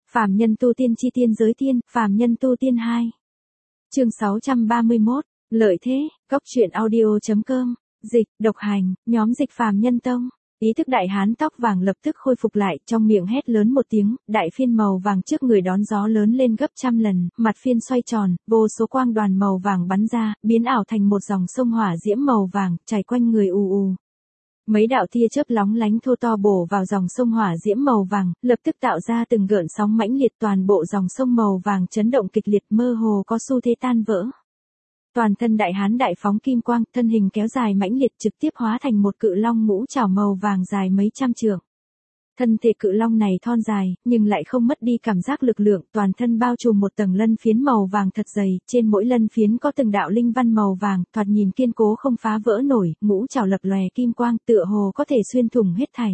Phàm nhân tu tiên chi tiên giới tiên, phàm nhân tu tiên 2. Chương 631, lợi thế, góc truyện audio.com, dịch, độc hành, nhóm dịch phàm nhân tông. Ý thức đại hán tóc vàng lập tức khôi phục lại, trong miệng hét lớn một tiếng, đại phiên màu vàng trước người đón gió lớn lên gấp trăm lần, mặt phiên xoay tròn, vô số quang đoàn màu vàng bắn ra, biến ảo thành một dòng sông hỏa diễm màu vàng, chảy quanh người ù ù. Mấy đạo tia chớp lóng lánh thô to bổ vào dòng sông hỏa diễm màu vàng, lập tức tạo ra từng gợn sóng mãnh liệt, toàn bộ dòng sông màu vàng chấn động kịch liệt, mơ hồ có xu thế tan vỡ. Toàn thân đại hán đại phóng kim quang, thân hình kéo dài mãnh liệt trực tiếp hóa thành một cự long ngũ trảo màu vàng dài mấy trăm trượng. Thân thể cự long này thon dài, nhưng lại không mất đi cảm giác lực lượng, toàn thân bao trùm một tầng lân phiến màu vàng thật dày, trên mỗi lân phiến có từng đạo linh văn màu vàng, thoạt nhìn kiên cố không phá vỡ nổi, ngũ trảo lập lòe kim quang, tựa hồ có thể xuyên thủng hết thảy.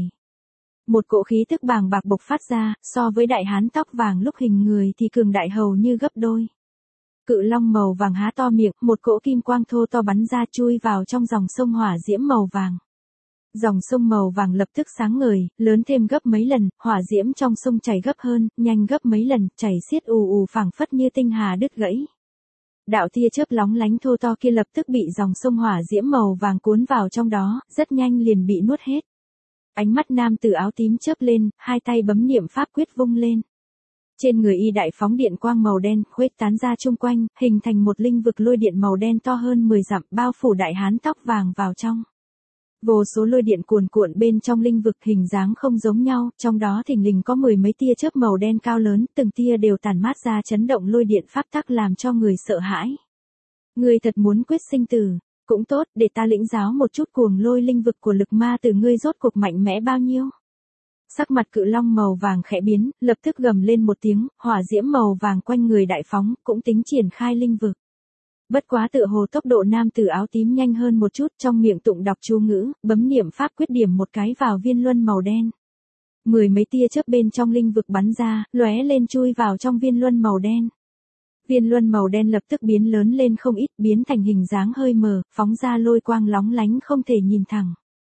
Một cỗ khí tức bàng bạc bộc phát ra, so với đại hán tóc vàng lúc hình người thì cường đại hầu như gấp đôi. Cự long màu vàng há to miệng, một cỗ kim quang thô to bắn ra chui vào trong dòng sông hỏa diễm màu vàng. Dòng sông màu vàng lập tức sáng ngời, lớn thêm gấp mấy lần, hỏa diễm trong sông chảy gấp hơn, nhanh gấp mấy lần, chảy xiết ù ù phảng phất như tinh hà đứt gãy. Đạo tia chớp lóng lánh thô to kia lập tức bị dòng sông hỏa diễm màu vàng cuốn vào trong đó, rất nhanh liền bị nuốt hết. Ánh mắt nam tử áo tím chớp lên, hai tay bấm niệm pháp quyết vung lên. Trên người y đại phóng điện quang màu đen, khuếch tán ra chung quanh, hình thành một linh vực lôi điện màu đen to hơn 10 dặm, bao phủ đại hán tóc vàng vào trong. Vô số lôi điện cuồn cuộn bên trong linh vực, hình dáng không giống nhau, trong đó thình lình có mười mấy tia chớp màu đen cao lớn, từng tia đều tản mát ra chấn động lôi điện pháp tắc làm cho người sợ hãi. Ngươi thật muốn quyết sinh tử, cũng tốt, để ta lĩnh giáo một chút cuồng lôi linh vực của lực ma từ ngươi rốt cuộc mạnh mẽ bao nhiêu. Sắc mặt cự long màu vàng khẽ biến, lập tức gầm lên một tiếng, hỏa diễm màu vàng quanh người đại phóng, cũng tính triển khai linh vực. Bất quá tựa hồ tốc độ nam tử áo tím nhanh hơn một chút, trong miệng tụng đọc chú ngữ, bấm niệm pháp quyết điểm một cái vào viên luân màu đen. Mười mấy tia chớp bên trong linh vực bắn ra, lóe lên chui vào trong viên luân màu đen. Viên luân màu đen lập tức biến lớn lên không ít, biến thành hình dáng hơi mờ, phóng ra lôi quang lóng lánh không thể nhìn thẳng.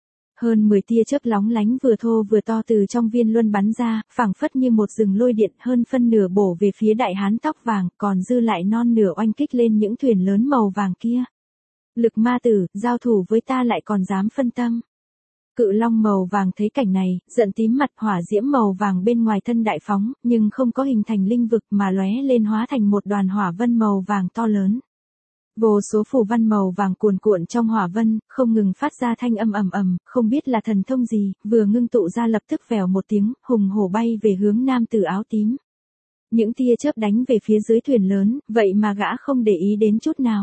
Hơn 10 tia chớp lóng lánh vừa thô vừa to từ trong viên luân bắn ra, phảng phất như một rừng lôi điện, hơn phân nửa bổ về phía đại hán tóc vàng, còn dư lại non nửa oanh kích lên những thuyền lớn màu vàng kia. Lực ma tử, giao thủ với ta lại còn dám phân tâm. Cự long màu vàng thấy cảnh này, giận tím mặt, hỏa diễm màu vàng bên ngoài thân đại phóng, nhưng không có hình thành linh vực mà lóe lên hóa thành một đoàn hỏa vân màu vàng to lớn. Vô số phù văn màu vàng cuồn cuộn trong hỏa vân, không ngừng phát ra thanh âm ầm ầm, không biết là thần thông gì, vừa ngưng tụ ra lập tức vèo một tiếng, hùng hổ bay về hướng nam tử áo tím. Những tia chớp đánh về phía dưới thuyền lớn, vậy mà gã không để ý đến chút nào.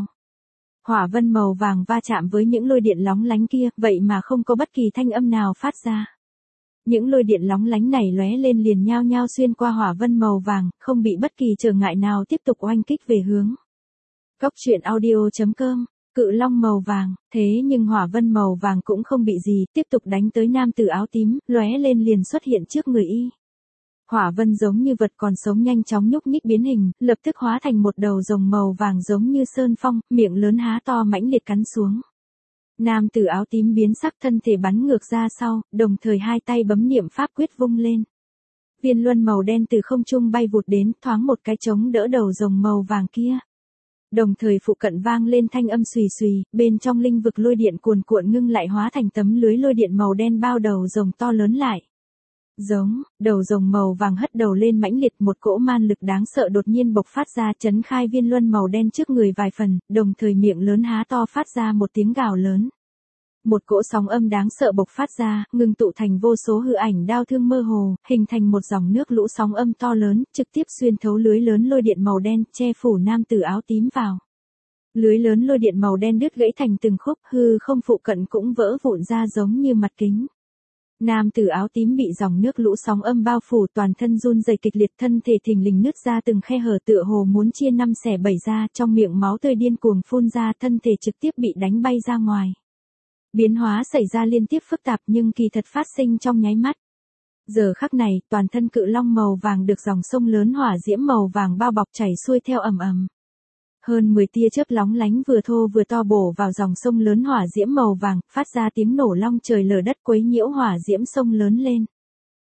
Hỏa vân màu vàng va chạm với những lôi điện lóng lánh kia, vậy mà không có bất kỳ thanh âm nào phát ra. Những lôi điện lóng lánh này lóe lên liền nhao nhao xuyên qua hỏa vân màu vàng, không bị bất kỳ trở ngại nào tiếp tục oanh kích về hướng. Góc truyện audio.com, cự long màu vàng, thế nhưng hỏa vân màu vàng cũng không bị gì, tiếp tục đánh tới nam tử áo tím, lóe lên liền xuất hiện trước người y. Hỏa vân giống như vật còn sống nhanh chóng nhúc nhích biến hình, lập tức hóa thành một đầu rồng màu vàng giống như sơn phong, miệng lớn há to mãnh liệt cắn xuống. Nam tử áo tím biến sắc, thân thể bắn ngược ra sau, đồng thời hai tay bấm niệm pháp quyết vung lên. Viên luân màu đen từ không trung bay vụt đến, thoáng một cái chống đỡ đầu rồng màu vàng kia. Đồng thời phụ cận vang lên thanh âm xùy xùy, bên trong linh vực lôi điện cuồn cuộn ngưng lại hóa thành tấm lưới lôi điện màu đen bao đầu rồng to lớn lại. Giống, đầu rồng màu vàng hất đầu lên mãnh liệt, một cỗ man lực đáng sợ đột nhiên bộc phát ra, chấn khai viên luân màu đen trước người vài phần, đồng thời miệng lớn há to phát ra một tiếng gào lớn. Một cỗ sóng âm đáng sợ bộc phát ra, ngưng tụ thành vô số hư ảnh đao thương mơ hồ, hình thành một dòng nước lũ sóng âm to lớn, trực tiếp xuyên thấu lưới lớn lôi điện màu đen, che phủ nam tử áo tím vào. Lưới lớn lôi điện màu đen đứt gãy thành từng khúc, hư không phụ cận cũng vỡ vụn ra giống như mặt kính. Nam tử áo tím bị dòng nước lũ sóng âm bao phủ, toàn thân run rẩy kịch liệt, thân thể thình lình nứt ra từng khe hở tựa hồ muốn chia năm xẻ bảy ra, trong miệng máu tươi điên cuồng phun ra, thân thể trực tiếp bị đánh bay ra ngoài. Biến hóa xảy ra liên tiếp phức tạp nhưng kỳ thật phát sinh trong nháy mắt. Giờ khắc này, toàn thân cự long màu vàng được dòng sông lớn hỏa diễm màu vàng bao bọc chảy xuôi theo ầm ầm. Hơn 10 tia chớp lóng lánh vừa thô vừa to bổ vào dòng sông lớn hỏa diễm màu vàng, phát ra tiếng nổ long trời lở đất quấy nhiễu hỏa diễm sông lớn lên.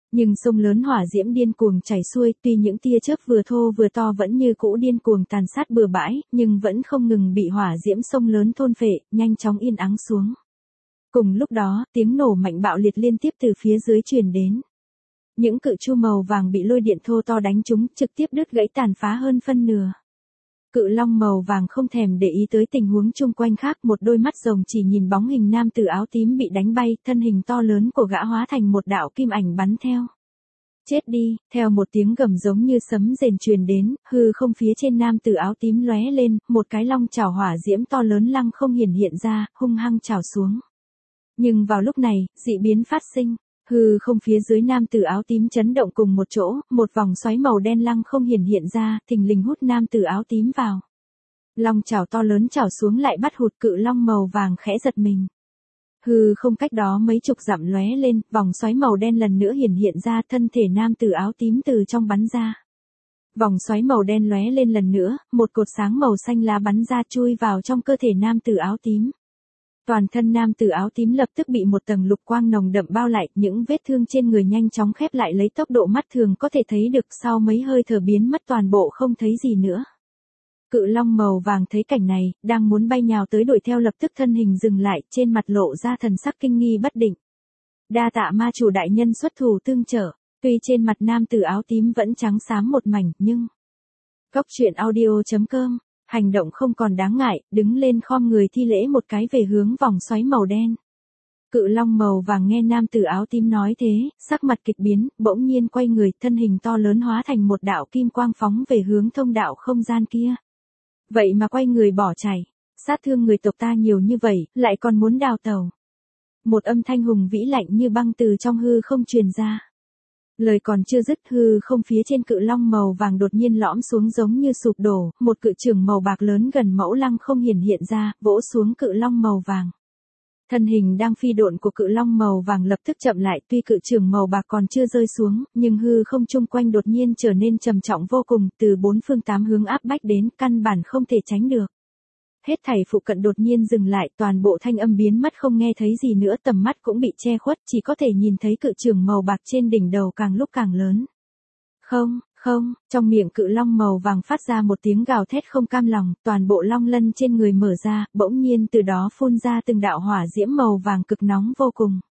Nhưng sông lớn hỏa diễm điên cuồng chảy xuôi, tuy những tia chớp vừa thô vừa to vẫn như cũ điên cuồng tàn sát bừa bãi, nhưng vẫn không ngừng bị hỏa diễm sông lớn thôn phệ, nhanh chóng yên ắng xuống. Cùng lúc đó, tiếng nổ mạnh bạo liệt liên tiếp từ phía dưới truyền đến. Những cự chu màu vàng bị lôi điện thô to đánh trúng, trực tiếp đứt gãy tàn phá hơn phân nửa. Cự long màu vàng không thèm để ý tới tình huống chung quanh khác, một đôi mắt rồng chỉ nhìn bóng hình nam tử áo tím bị đánh bay, thân hình to lớn của gã hóa thành một đạo kim ảnh bắn theo. Chết đi, theo một tiếng gầm giống như sấm rền truyền đến, hư không phía trên nam tử áo tím lóe lên, một cái long chảo hỏa diễm to lớn lăng không hiện ra, hung hăng chảo xuống. Nhưng vào lúc này, dị biến phát sinh. Hư không phía dưới nam tử áo tím chấn động cùng một chỗ, một vòng xoáy màu đen lăng không hiện ra, thình lình hút nam tử áo tím vào. Long chảo to lớn chảo xuống lại bắt hụt cự long màu vàng khẽ giật mình. Hư không cách đó mấy chục dặm lóe lên, vòng xoáy màu đen lần nữa hiện ra, thân thể nam tử áo tím từ trong bắn ra. Vòng xoáy màu đen lóe lên lần nữa, một cột sáng màu xanh lá bắn ra chui vào trong cơ thể nam tử áo tím. Toàn thân nam tử áo tím lập tức bị một tầng lục quang nồng đậm bao lại, những vết thương trên người nhanh chóng khép lại lấy tốc độ mắt thường có thể thấy được, sau mấy hơi thở biến mất toàn bộ không thấy gì nữa. Cự long màu vàng thấy cảnh này, đang muốn bay nhào tới đuổi theo lập tức thân hình dừng lại, trên mặt lộ ra thần sắc kinh nghi bất định. Đa tạ ma chủ đại nhân xuất thủ tương trợ, tuy trên mặt nam tử áo tím vẫn trắng xám một mảnh, nhưng... Góc truyện audio.com Hành động không còn đáng ngại, đứng lên khom người thi lễ một cái về hướng vòng xoáy màu đen. Cự long màu vàng nghe nam tử áo tím nói thế, sắc mặt kịch biến, bỗng nhiên quay người, thân hình to lớn hóa thành một đạo kim quang phóng về hướng thông đạo không gian kia. Vậy mà quay người bỏ chạy, sát thương người tộc ta nhiều như vậy, lại còn muốn đào tẩu. Một âm thanh hùng vĩ lạnh như băng từ trong hư không truyền ra. Lời còn chưa dứt, hư không phía trên cự long màu vàng đột nhiên lõm xuống giống như sụp đổ, một cự chưởng màu bạc lớn gần mẫu lăng không hiện ra, vỗ xuống cự long màu vàng. Thân hình đang phi độn của cự long màu vàng lập tức chậm lại, tuy cự chưởng màu bạc còn chưa rơi xuống, nhưng hư không chung quanh đột nhiên trở nên trầm trọng vô cùng, từ bốn phương tám hướng áp bách đến, căn bản không thể tránh được. Hết thảy phụ cận đột nhiên dừng lại, toàn bộ thanh âm biến mất không nghe thấy gì nữa, tầm mắt cũng bị che khuất, chỉ có thể nhìn thấy cự chưởng màu bạc trên đỉnh đầu càng lúc càng lớn. Không, trong miệng cự long màu vàng phát ra một tiếng gào thét không cam lòng, toàn bộ long lân trên người mở ra, bỗng nhiên từ đó phun ra từng đạo hỏa diễm màu vàng cực nóng vô cùng.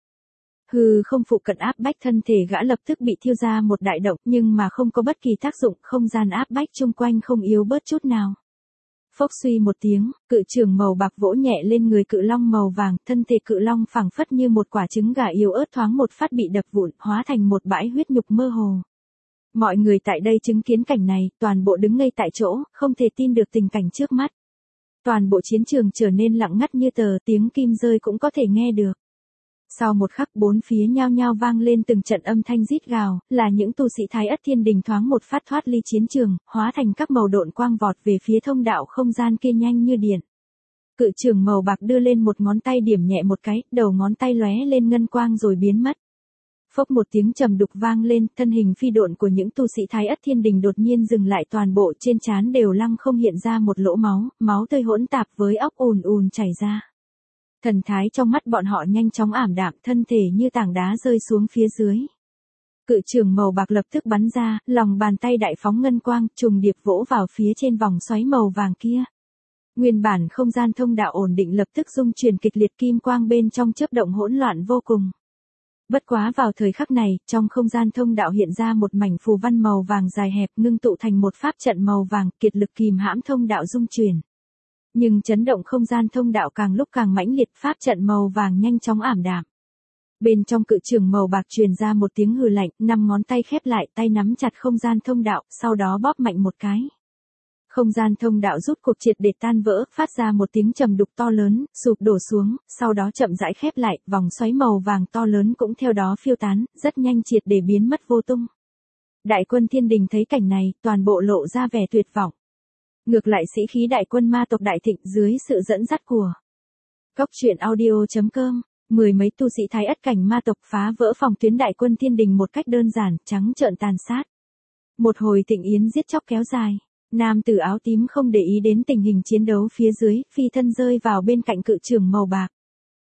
Hư không phụ cận áp bách thân thể gã lập tức bị thiêu ra một đại động, nhưng mà không có bất kỳ tác dụng, không gian áp bách chung quanh không yếu bớt chút nào. Phốc suy một tiếng, cự chưởng màu bạc vỗ nhẹ lên người cự long màu vàng, thân thể cự long phẳng phất như một quả trứng gà yếu ớt thoáng một phát bị đập vụn, hóa thành một bãi huyết nhục mơ hồ. Mọi người tại đây chứng kiến cảnh này, toàn bộ đứng ngây tại chỗ, không thể tin được tình cảnh trước mắt. Toàn bộ chiến trường trở nên lặng ngắt như tờ, tiếng kim rơi cũng có thể nghe được. Sau một khắc bốn phía nhao nhao vang lên từng trận âm thanh rít gào, là những tu sĩ Thái Ất Thiên Đình thoáng một phát thoát ly chiến trường, hóa thành các màu độn quang vọt về phía thông đạo không gian kia nhanh như điện. Cự chưởng màu bạc đưa lên một ngón tay điểm nhẹ một cái, đầu ngón tay lóe lên ngân quang rồi biến mất. Phốc một tiếng trầm đục vang lên, thân hình phi độn của những tu sĩ Thái Ất Thiên Đình đột nhiên dừng lại, toàn bộ trên trán đều lăng không hiện ra một lỗ máu, máu tươi hỗn tạp với óc ùn ùn chảy ra. Thần thái trong mắt bọn họ nhanh chóng ảm đạm, thân thể như tảng đá rơi xuống phía dưới. Cự chưởng màu bạc lập tức bắn ra, lòng bàn tay đại phóng ngân quang, trùng điệp vỗ vào phía trên vòng xoáy màu vàng kia. Nguyên bản không gian thông đạo ổn định lập tức rung chuyển kịch liệt, kim quang bên trong chớp động hỗn loạn vô cùng. Bất quá vào thời khắc này, trong không gian thông đạo hiện ra một mảnh phù văn màu vàng dài hẹp, ngưng tụ thành một pháp trận màu vàng, kiệt lực kìm hãm thông đạo rung chuyển. Nhưng chấn động không gian thông đạo càng lúc càng mãnh liệt, pháp trận màu vàng nhanh chóng ảm đạm. Bên trong cự chưởng màu bạc truyền ra một tiếng hừ lạnh, 5 ngón tay khép lại, tay nắm chặt không gian thông đạo, sau đó bóp mạnh một cái. Không gian thông đạo rút cuộc triệt để tan vỡ, phát ra một tiếng trầm đục to lớn, sụp đổ xuống, sau đó chậm rãi khép lại, vòng xoáy màu vàng to lớn cũng theo đó phiêu tán, rất nhanh triệt để biến mất vô tung. Đại quân Thiên Đình thấy cảnh này, toàn bộ lộ ra vẻ tuyệt vọng. Ngược lại sĩ khí đại quân ma tộc đại thịnh dưới sự dẫn dắt của Góc truyện audio.com, mười mấy tu sĩ Thái Ất cảnh ma tộc phá vỡ phòng tuyến đại quân Thiên Đình một cách đơn giản, trắng trợn tàn sát. Một hồi thịnh yến giết chóc kéo dài. Nam tử áo tím không để ý đến tình hình chiến đấu phía dưới, phi thân rơi vào bên cạnh cự chưởng màu bạc.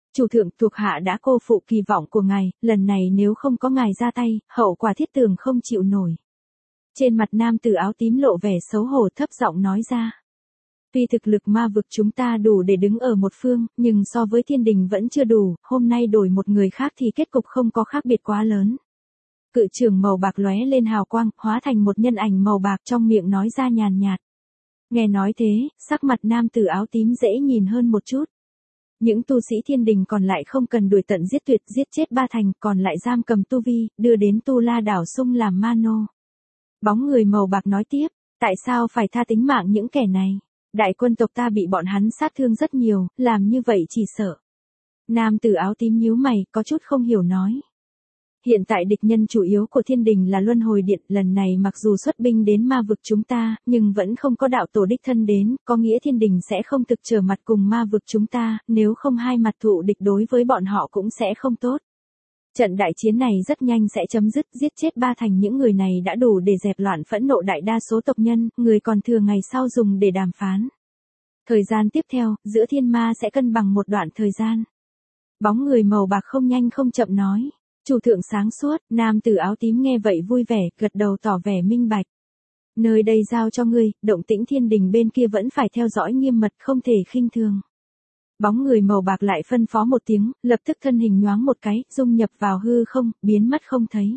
Chủ thượng, thuộc hạ đã cô phụ kỳ vọng của ngài, lần này nếu không có ngài ra tay, hậu quả thiết tường không chịu nổi. Trên mặt nam tử áo tím lộ vẻ xấu hổ, thấp giọng nói ra. Tuy thực lực ma vực chúng ta đủ để đứng ở một phương, nhưng so với thiên đình vẫn chưa đủ, hôm nay đổi một người khác thì kết cục không có khác biệt quá lớn. Cự trưởng màu bạc lóe lên hào quang, hóa thành một nhân ảnh màu bạc, trong miệng nói ra nhàn nhạt. Nghe nói thế, sắc mặt nam tử áo tím dễ nhìn hơn một chút. Những tu sĩ thiên đình còn lại không cần đuổi tận giết tuyệt, giết chết ba thành, còn lại giam cầm tu vi, đưa đến Tu La đảo sung làm ma nô. Bóng người màu bạc nói tiếp, tại sao phải tha tính mạng những kẻ này? Đại quân tộc ta bị bọn hắn sát thương rất nhiều, làm như vậy chỉ sợ. Nam tử áo tím nhíu mày, có chút không hiểu nói. Hiện tại địch nhân chủ yếu của thiên đình là Luân Hồi Điện, lần này mặc dù xuất binh đến ma vực chúng ta, nhưng vẫn không có đạo tổ đích thân đến, có nghĩa thiên đình sẽ không thực trở mặt cùng ma vực chúng ta, nếu không hai mặt thụ địch đối với bọn họ cũng sẽ không tốt. Trận đại chiến này rất nhanh sẽ chấm dứt, giết chết ba thành những người này đã đủ để dẹp loạn phẫn nộ đại đa số tộc nhân, người còn thừa ngày sau dùng để đàm phán. Thời gian tiếp theo, giữa thiên ma sẽ cân bằng một đoạn thời gian. Bóng người màu bạc không nhanh không chậm nói. Chủ thượng sáng suốt, nam tử áo tím nghe vậy vui vẻ, gật đầu tỏ vẻ minh bạch. Nơi đây giao cho ngươi, động tĩnh thiên đình bên kia vẫn phải theo dõi nghiêm mật, không thể khinh thường. Bóng người màu bạc lại phân phó một tiếng, lập tức thân hình nhoáng một cái, dung nhập vào hư không, biến mất không thấy.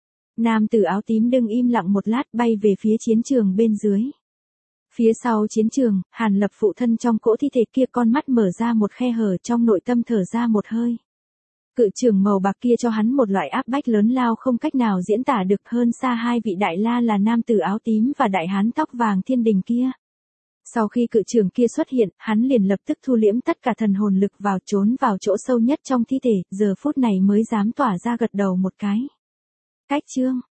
Nam tử áo tím đứng im lặng một lát, bay về phía chiến trường bên dưới. Phía sau chiến trường, Hàn Lập phụ thân trong cỗ thi thể kia, con mắt mở ra một khe hở, trong nội tâm thở ra một hơi. Cự trưởng màu bạc kia cho hắn một loại áp bách lớn lao không cách nào diễn tả được, hơn xa hai vị đại la là nam tử áo tím và đại hán tóc vàng thiên đình kia. Sau khi cự trưởng kia xuất hiện, hắn liền lập tức thu liễm tất cả thần hồn lực vào, trốn vào chỗ sâu nhất trong thi thể, giờ phút này mới dám tỏa ra gật đầu một cái. Cách chương